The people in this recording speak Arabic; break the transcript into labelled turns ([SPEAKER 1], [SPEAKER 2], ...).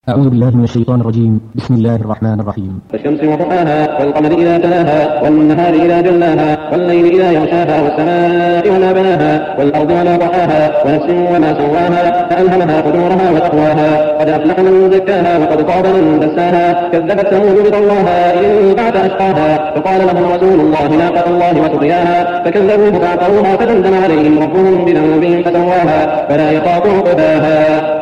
[SPEAKER 1] أعوذ بالله من الشيطان الرجيم. بسم الله الرحمن الرحيم.
[SPEAKER 2] والشمس وضحاها والقمر إذا تلاها والنهار إذا جلاها والليل إذا يغشاها والسماء وما بناها والأرض وما طحاها ونفس وما سواها فألهمها فجورها وتقواها قد أفلح من زكاها وقد خاب من دساها كذبت ثمود بطغواها إذ بعث أشقاها فقال لهم رسول الله ناقة الله وسقياها فكذبوه فعقروها فدمدم عليهم ربهم بذنبهم فسواها فلا يخاف عقباها.